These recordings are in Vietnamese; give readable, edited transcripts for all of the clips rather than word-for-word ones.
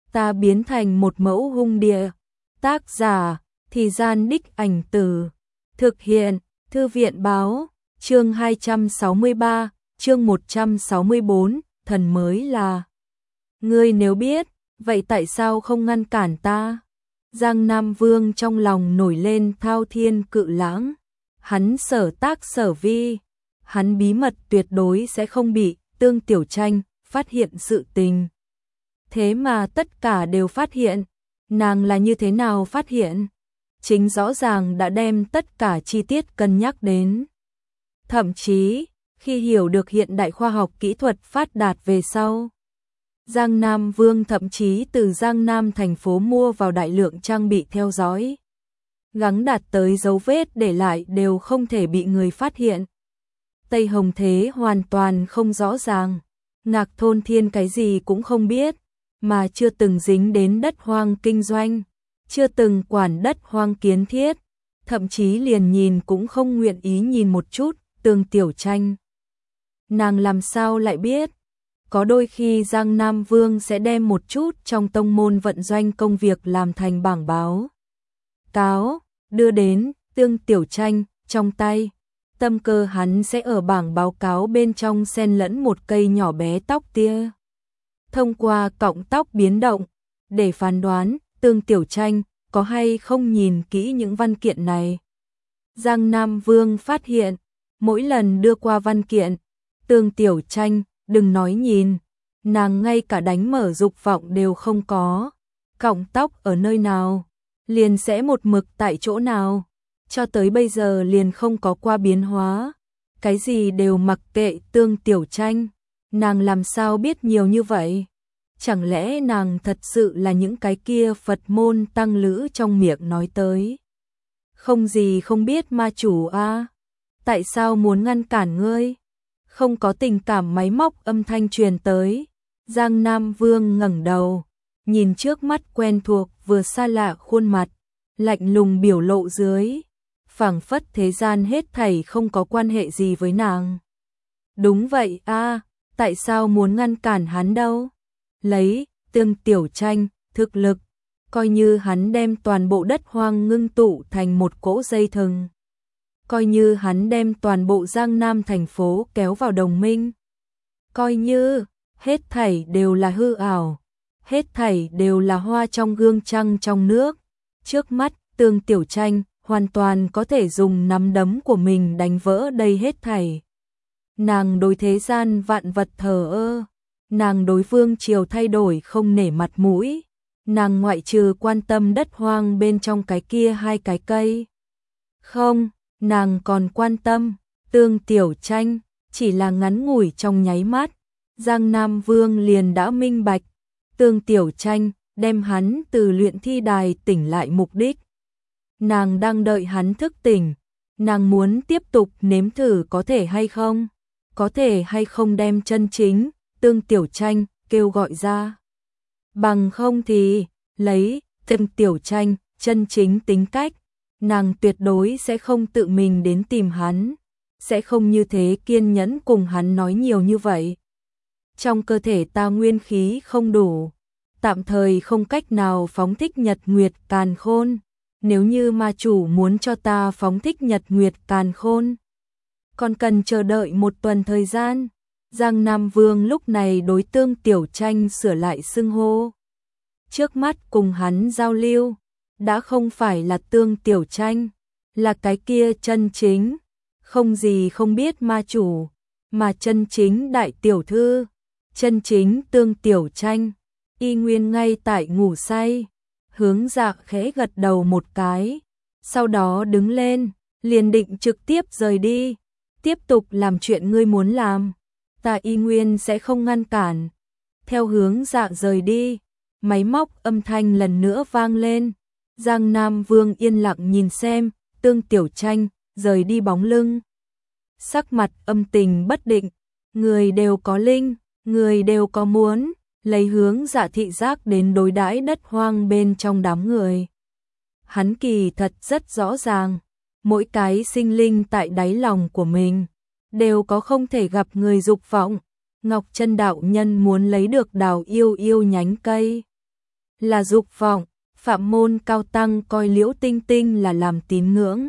ta biến thành một mẫu hung địa. Tác giả, Thì Gian Đích Ảnh Từ. Thực hiện, Thư viện Báo. Chương 263, chương 164, thần mới là. Ngươi nếu biết, vậy tại sao không ngăn cản ta? Giang Nam Vương trong lòng nổi lên thao thiên cự lãng. Hắn sở tác sở vi. Hắn bí mật tuyệt đối sẽ không bị Tương Tiểu Tranh phát hiện sự tình. Thế mà tất cả đều phát hiện. Nàng là như thế nào phát hiện? Chính rõ ràng đã đem tất cả chi tiết cân nhắc đến. Thậm chí, khi hiểu được hiện đại khoa học kỹ thuật phát đạt về sau, Giang Nam Vương thậm chí từ Giang Nam thành phố mua vào đại lượng trang bị theo dõi. Gắng đạt tới dấu vết để lại đều không thể bị người phát hiện. Tây Hồng Thế hoàn toàn không rõ ràng. Ngạc Thôn Thiên cái gì cũng không biết, mà chưa từng dính đến đất hoang kinh doanh, chưa từng quản đất hoang kiến thiết, thậm chí liền nhìn cũng không nguyện ý nhìn một chút Tương Tiểu Tranh. Nàng làm sao lại biết? Có đôi khi Giang Nam Vương sẽ đem một chút trong tông môn vận doanh công việc làm thành bảng báo cáo, đưa đến Tương Tiểu Tranh trong tay. Tâm cơ hắn sẽ ở bảng báo cáo bên trong xen lẫn một cây nhỏ bé tóc tia. Thông qua cọng tóc biến động, để phán đoán Tương Tiểu Tranh có hay không nhìn kỹ những văn kiện này. Giang Nam Vương phát hiện, mỗi lần đưa qua văn kiện, Tương Tiểu Tranh, đừng nói nhìn, nàng ngay cả đánh mở dục vọng đều không có. Cọng tóc ở nơi nào, liền sẽ một mực tại chỗ nào, cho tới bây giờ liền không có qua biến hóa. Cái gì đều mặc kệ Tương Tiểu Tranh, nàng làm sao biết nhiều như vậy? Chẳng lẽ nàng thật sự là những cái kia Phật môn tăng lữ trong miệng nói tới? Không gì không biết ma chủ a, tại sao muốn ngăn cản ngươi? Không có tình cảm máy móc âm thanh truyền tới. Giang Nam Vương ngẩng đầu, nhìn trước mắt quen thuộc vừa xa lạ khuôn mặt, lạnh lùng biểu lộ dưới, phảng phất thế gian hết thảy không có quan hệ gì với nàng. Đúng vậy a, tại sao muốn ngăn cản hắn đâu? Lấy Tương Tiểu Tranh thực lực, coi như hắn đem toàn bộ đất hoang ngưng tụ thành một cỗ dây thừng, coi như hắn đem toàn bộ Giang Nam thành phố kéo vào đồng minh, coi như hết thảy đều là hư ảo, hết thảy đều là hoa trong gương trăng trong nước. Trước mắt Tương Tiểu Tranh hoàn toàn có thể dùng nắm đấm của mình đánh vỡ đây hết thảy. Nàng đối thế gian vạn vật thờ ơ, nàng đối vương triều thay đổi không nể mặt mũi, nàng ngoại trừ quan tâm đất hoang bên trong cái kia hai cái cây. Không, nàng còn quan tâm Tương Tiểu Tranh, chỉ là ngắn ngủi trong nháy mắt, Giang Nam Vương liền đã minh bạch, Tương Tiểu Tranh đem hắn từ luyện thi đài tỉnh lại mục đích. Nàng đang đợi hắn thức tỉnh, nàng muốn tiếp tục nếm thử có thể hay không đem chân chính Tương Tiểu Tranh kêu gọi ra. Bằng không thì, lấy Tương Tiểu Tranh chân chính tính cách, nàng tuyệt đối sẽ không tự mình đến tìm hắn, sẽ không như thế kiên nhẫn cùng hắn nói nhiều như vậy. Trong cơ thể ta nguyên khí không đủ, tạm thời không cách nào phóng thích Nhật Nguyệt Càn Khôn. Nếu như ma chủ muốn cho ta phóng thích Nhật Nguyệt Càn Khôn, còn cần chờ đợi một tuần thời gian. Giang Nam Vương lúc này đối Tương Tiểu Tranh sửa lại xưng hô. Trước mắt cùng hắn giao lưu, đã không phải là Tương Tiểu Tranh, là cái kia chân chính, không gì không biết ma chủ, mà chân chính đại tiểu thư, chân chính Tương Tiểu Tranh. Y nguyên ngay tại ngủ say, hướng Dạ khẽ gật đầu một cái, sau đó đứng lên, liền định trực tiếp rời đi, tiếp tục làm chuyện ngươi muốn làm. Ta y nguyên sẽ không ngăn cản. Theo hướng Dạ rời đi, máy móc âm thanh lần nữa vang lên. Giang Nam Vương yên lặng nhìn xem Tương Tiểu Tranh rời đi bóng lưng, sắc mặt âm tình bất định. Người đều có linh, người đều có muốn, lấy hướng Dạ thị giác đến đối đãi đất hoang bên trong đám người. Hắn kỳ thật rất rõ ràng, mỗi cái sinh linh tại đáy lòng của mình đều có không thể gặp người dục vọng. Ngọc Chân đạo nhân muốn lấy được Đào Yêu Yêu nhánh cây, là dục vọng. Phạm môn cao tăng coi Liễu Tinh Tinh là làm tín ngưỡng,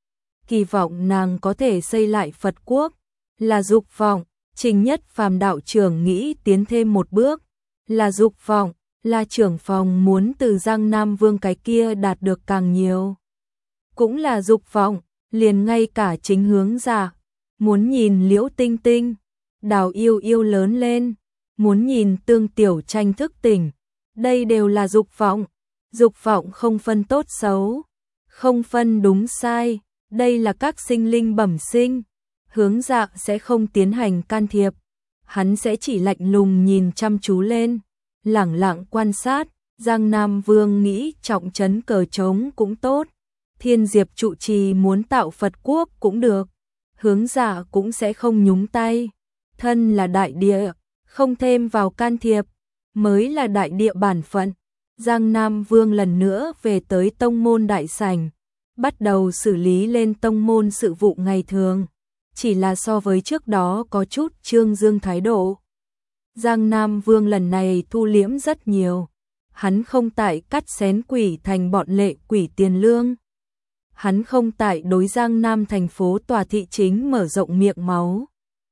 kỳ vọng nàng có thể xây lại Phật quốc, là dục vọng. Trình Nhất Phàm đạo trưởng nghĩ tiến thêm một bước, là dục vọng. La trưởng phòng muốn từ Giang Nam Vương cái kia đạt được càng nhiều, cũng là dục vọng. Liền ngay cả chính hướng giả muốn nhìn Liễu Tinh Tinh, Đào Yêu Yêu lớn lên, muốn nhìn Tương Tiểu Tranh thức tỉnh, đây đều là dục vọng. Dục vọng không phân tốt xấu, không phân đúng sai, đây là các sinh linh bẩm sinh. Hướng Dạ sẽ không tiến hành can thiệp, hắn sẽ chỉ lạnh lùng nhìn chăm chú lên, lẳng lặng quan sát. Giang Nam Vương nghĩ trọng trấn cờ trống cũng tốt, Thiên Diệp trụ trì muốn tạo Phật quốc cũng được, Hướng Dạ cũng sẽ không nhúng tay. Thân là đại địa, không thêm vào can thiệp, mới là đại địa bản phận. Giang Nam Vương lần nữa về tới tông môn đại sảnh, bắt đầu xử lý lên tông môn sự vụ ngày thường, chỉ là so với trước đó có chút trương dương thái độ. Giang Nam Vương lần này thu liễm rất nhiều, hắn không tại cắt xén quỷ thành bọn lệ quỷ tiền lương. Hắn không tại đối Giang Nam thành phố tòa thị chính mở rộng miệng máu.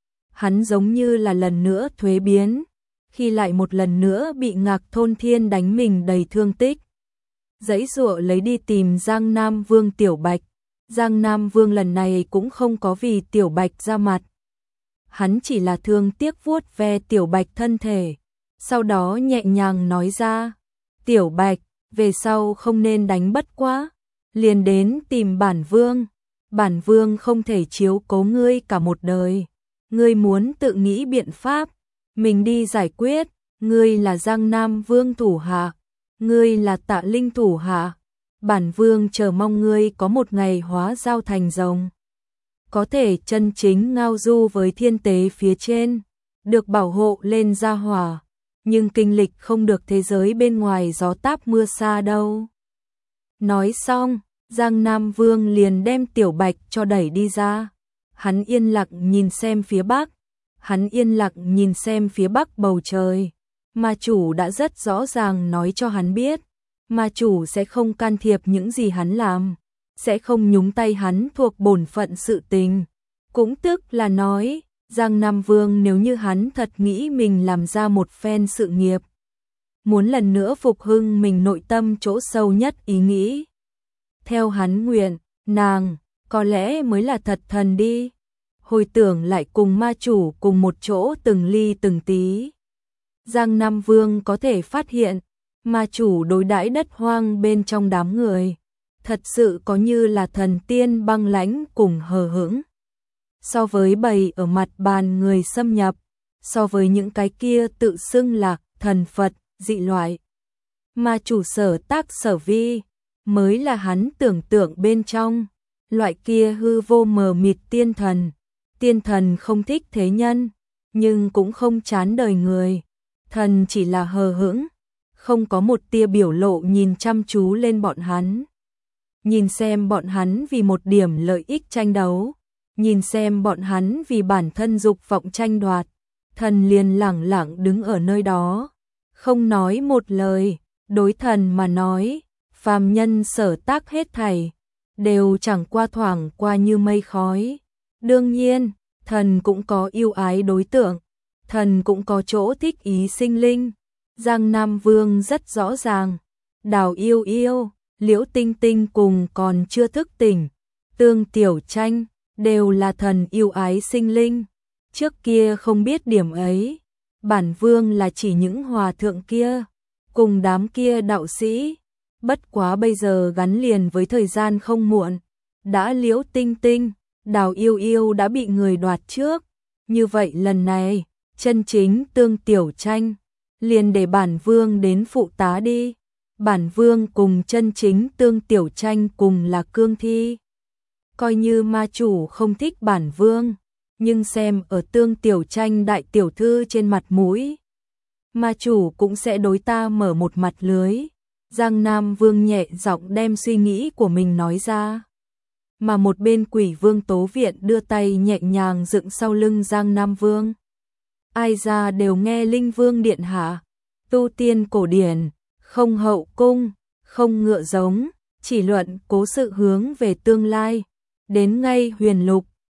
Hắn giống như là lần nữa thuế biến, khi lại một lần nữa bị Ngạc Thôn Thiên đánh mình đầy thương tích. Giãy giụa lấy đi tìm Giang Nam Vương Tiểu Bạch. Giang Nam Vương lần này cũng không có vì Tiểu Bạch ra mặt. Hắn chỉ là thương tiếc vuốt ve Tiểu Bạch thân thể, sau đó nhẹ nhàng nói ra, Tiểu Bạch, về sau không nên đánh bất quá, liền đến tìm bản vương. Bản vương không thể chiếu cố ngươi cả một đời, ngươi muốn tự nghĩ biện pháp, mình đi giải quyết. Ngươi là Giang Nam Vương thủ hạ, ngươi là Tạ Linh thủ hạ, bản vương chờ mong ngươi có một ngày hóa dao thành rồng, có thể chân chính ngao du với thiên tế phía trên, được bảo hộ lên gia hỏa, nhưng kinh lịch không được thế giới bên ngoài gió táp mưa xa đâu. Nói xong, Giang Nam Vương liền đem Tiểu Bạch cho đẩy đi ra. Hắn yên lặng nhìn xem phía bắc, hắn yên lặng nhìn xem phía bắc bầu trời. Ma chủ đã rất rõ ràng nói cho hắn biết, ma chủ sẽ không can thiệp những gì hắn làm, sẽ không nhúng tay hắn thuộc bổn phận sự tình. Cũng tức là nói, Giang Nam Vương nếu như hắn thật nghĩ mình làm ra một phen sự nghiệp, muốn lần nữa phục hưng mình nội tâm chỗ sâu nhất ý nghĩ, theo hắn nguyện, nàng có lẽ mới là thật thần đi. Hồi tưởng lại cùng ma chủ cùng một chỗ từng ly từng tí, Giang Nam Vương có thể phát hiện, ma chủ đối đãi đất hoang bên trong đám người, thật sự có như là thần tiên băng lãnh cùng hờ hững. So với bầy ở mặt bàn người xâm nhập, so với những cái kia tự xưng là thần Phật, dị loại, ma chủ sở tác sở vi, mới là hắn tưởng tượng bên trong, loại kia hư vô mờ mịt tiên thần. Tiên thần không thích thế nhân, nhưng cũng không chán đời người. Thần chỉ là hờ hững, không có một tia biểu lộ nhìn chăm chú lên bọn hắn. Nhìn xem bọn hắn vì một điểm lợi ích tranh đấu, nhìn xem bọn hắn vì bản thân dục vọng tranh đoạt, thần liền lẳng lặng đứng ở nơi đó, không nói một lời. Đối thần mà nói, phàm nhân sở tác hết thảy đều chẳng qua thoảng qua như mây khói. Đương nhiên, thần cũng có yêu ái đối tượng, thần cũng có chỗ thích ý sinh linh. Giang Nam Vương rất rõ ràng, Đào Yêu Yêu, Liễu Tinh Tinh cùng còn chưa thức tỉnh, Tương Tiểu Tranh, đều là thần yêu ái sinh linh. Trước kia không biết điểm ấy, bản vương là chỉ những hòa thượng kia, cùng đám kia đạo sĩ. Bất quá bây giờ gắn liền với thời gian không muộn, đã Liễu Tinh Tinh, Đào Yêu Yêu đã bị người đoạt trước, như vậy lần này, chân chính Tương Tiểu Tranh, liền để bản vương đến phụ tá đi. Bản vương cùng chân chính Tương Tiểu Tranh cùng là cương thi. Coi như ma chủ không thích bản vương, nhưng xem ở Tương Tiểu Tranh đại tiểu thư trên mặt mũi, ma chủ cũng sẽ đối ta mở một mặt lưới. Giang Nam Vương nhẹ giọng đem suy nghĩ của mình nói ra. Mà một bên Quỷ Vương Tố Viện đưa tay nhẹ nhàng dựng sau lưng Giang Nam Vương. Ai ra đều nghe Linh Vương điện hạ, tu tiên cổ điển, không hậu cung, không ngựa giống, chỉ luận cố sự hướng về tương lai. Đến ngay Huyền Lục,